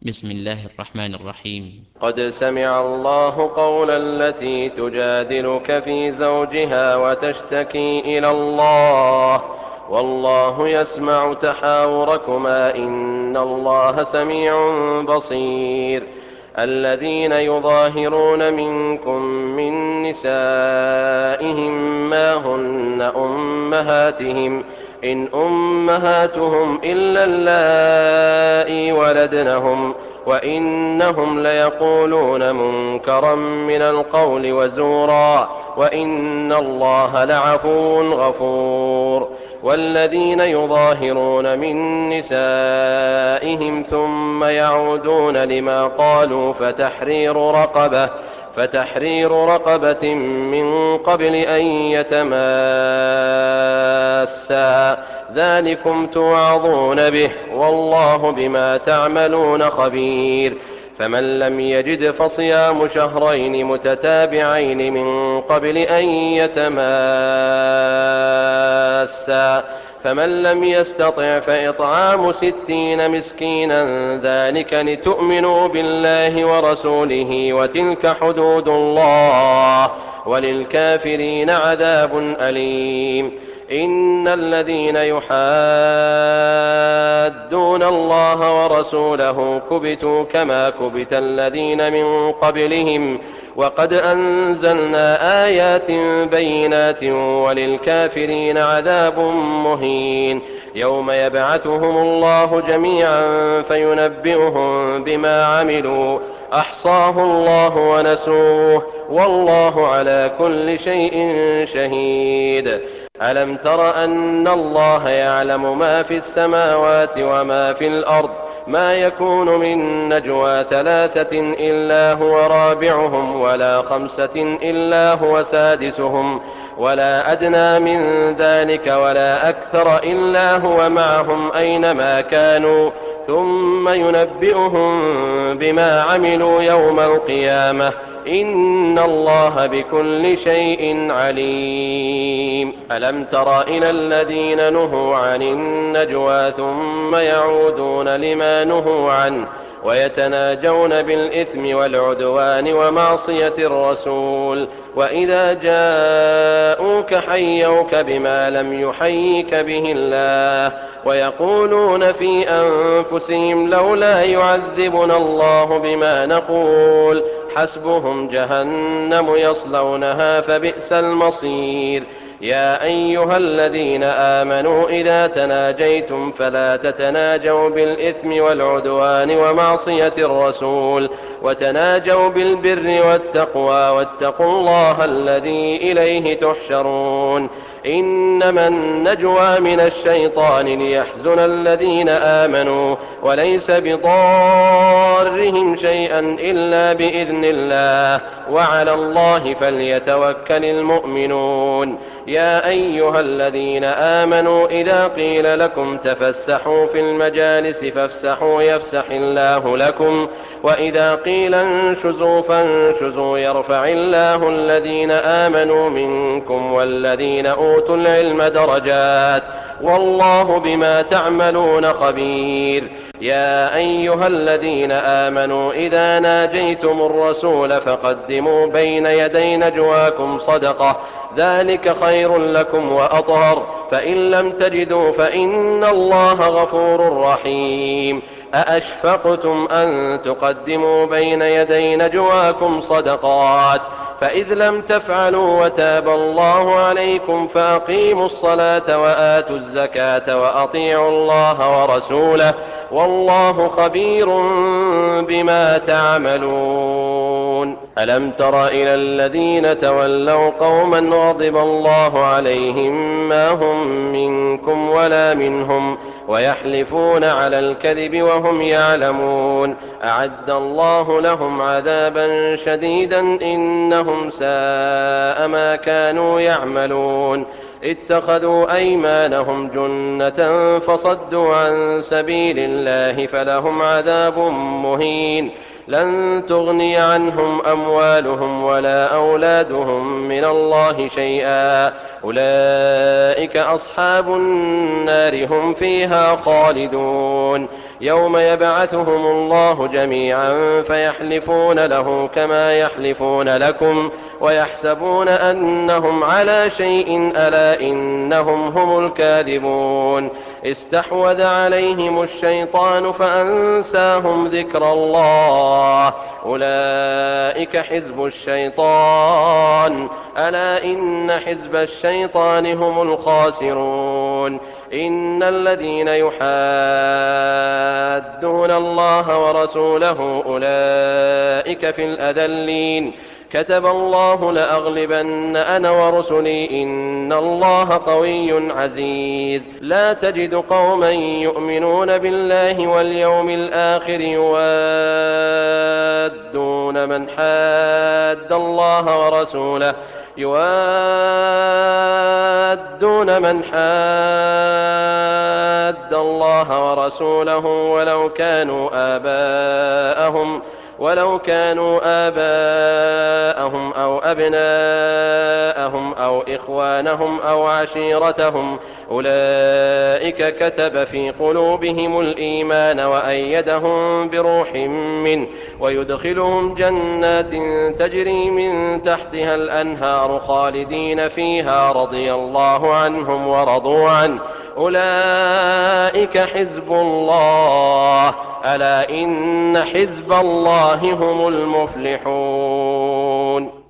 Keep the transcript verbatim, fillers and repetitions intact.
بسم الله الرحمن الرحيم. قد سمع الله قول التي تجادلك في زوجها وتشتكي إلى الله والله يسمع تحاوركما إن الله سميع بصير. الذين يظاهرون منكم من نسائهم ما هن أمهاتهم إن أمهاتهم إلا اللائي ولدنهم وإنهم ليقولون منكرا من القول وزورا وإن الله لعفو غفور. والذين يظاهرون من نسائهم ثم يعودون لما قالوا فتحرير رقبة فتحرير رقبة من قبل أن يتماسا ذلكم توعظون به والله بما تعملون خبير. فمن لم يجد فصيام شهرين متتابعين من قبل أن يتماسا فمن لم يستطع فإطعام ستين مسكينا ذلك لتؤمنوا بالله ورسوله وتلك حدود الله وللكافرين عذاب أليم. إن الذين يحادون الله ورسوله كبتوا كما كبت الذين من قبلهم وقد أنزلنا آيات بينات وللكافرين عذاب مهين. يوم يبعثهم الله جميعا فينبئهم بما عملوا أحصاه الله ونسوه والله على كل شيء شهيد. ألم تر أن الله يعلم ما في السماوات وما في الأرض ما يكون من نجوى ثلاثة إلا هو رابعهم ولا خمسة إلا هو سادسهم ولا أدنى من ذلك ولا أكثر إلا هو معهم أينما كانوا ثم ينبئهم بما عملوا يوم القيامة إن الله بكل شيء عليم. ألم تر إلى الذين نهوا عن النجوى ثم يعودون لما نهوا عنه ويتناجون بالإثم والعدوان ومعصية الرسول وإذا جاءوك حيوك بما لم يحيك به الله ويقولون في أنفسهم لولا يعذبنا الله بما نقول حسبهم جهنم يصلونها فبئس المصير. يا أيها الذين آمنوا إذا تناجيتم فلا تتناجوا بالإثم والعدوان ومعصية الرسول وتناجوا بالبر والتقوى واتقوا الله الذي إليه تحشرون. إنما النجوى من الشيطان ليحزن الذين آمنوا وليس بضارهم شيئا إلا بإذن الله وعلى الله فليتوكل المؤمنون. يا أيها الذين آمنوا إذا قيل لكم تفسحوا في المجالس فافسحوا يفسح الله لكم وإذا قيل انشزوا فانشزوا يرفع الله الذين آمنوا منكم والذين أوتوا العلم درجات والله بما تعملون خبير. يا أيها الذين آمنوا إذا ناجيتم الرسول فقدموا بين يدي نجواكم صدقة ذلك خير لكم وأطهر فإن لم تجدوا فإن الله غفور رحيم. أأشفقتم أن تقدموا بين يدي نجواكم صدقات فإذ لم تفعلوا وتاب الله عليكم فأقيموا الصلاة وآتوا الزكاة وأطيعوا الله ورسوله والله خبير بما تعملون. ألم تر إلى الذين تولوا قوما غضب الله عليهم ما هم منكم ولا منهم ويحلفون على الكذب وهم يعلمون أعد الله لهم عذابا شديدا إنهم ساء ما كانوا يعملون. اتخذوا أيمانهم جنة فصدوا عن سبيل الله فلهم عذاب مهين. لن تغني عنهم أموالهم ولا أولادهم من الله شيئا أولئك أصحاب النار هم فيها خالدون. يوم يبعثهم الله جميعا فيحلفون له كما يحلفون لكم ويحسبون أنهم على شيء ألا إنهم هم الكاذبون استحوذ عليهم الشيطان فأنساهم ذكر الله أولئك حزب الشيطان ألا إن حزب الشيطان هم الخاسرون إن الذين يحادون الله ورسوله أولئك في الأذلين كتب الله لأغلبن أنا ورسلي إن الله قوي عزيز لا تجد قوما يؤمنون بالله واليوم الآخر يوادون من حاد الله ورسوله يوادون من حاد الله ورسوله ولو كانوا آباءهم ولو كانوا آباءهم أو أبناءهم أو إخوانهم أو عشيرتهم أولئك كتب في قلوبهم الإيمان وأيدهم بروح منه ويدخلهم جنات تجري من تحتها الأنهار خالدين فيها رضي الله عنهم ورضوا عنه أولئك حزب الله ألا إن حزب الله هم المفلحون.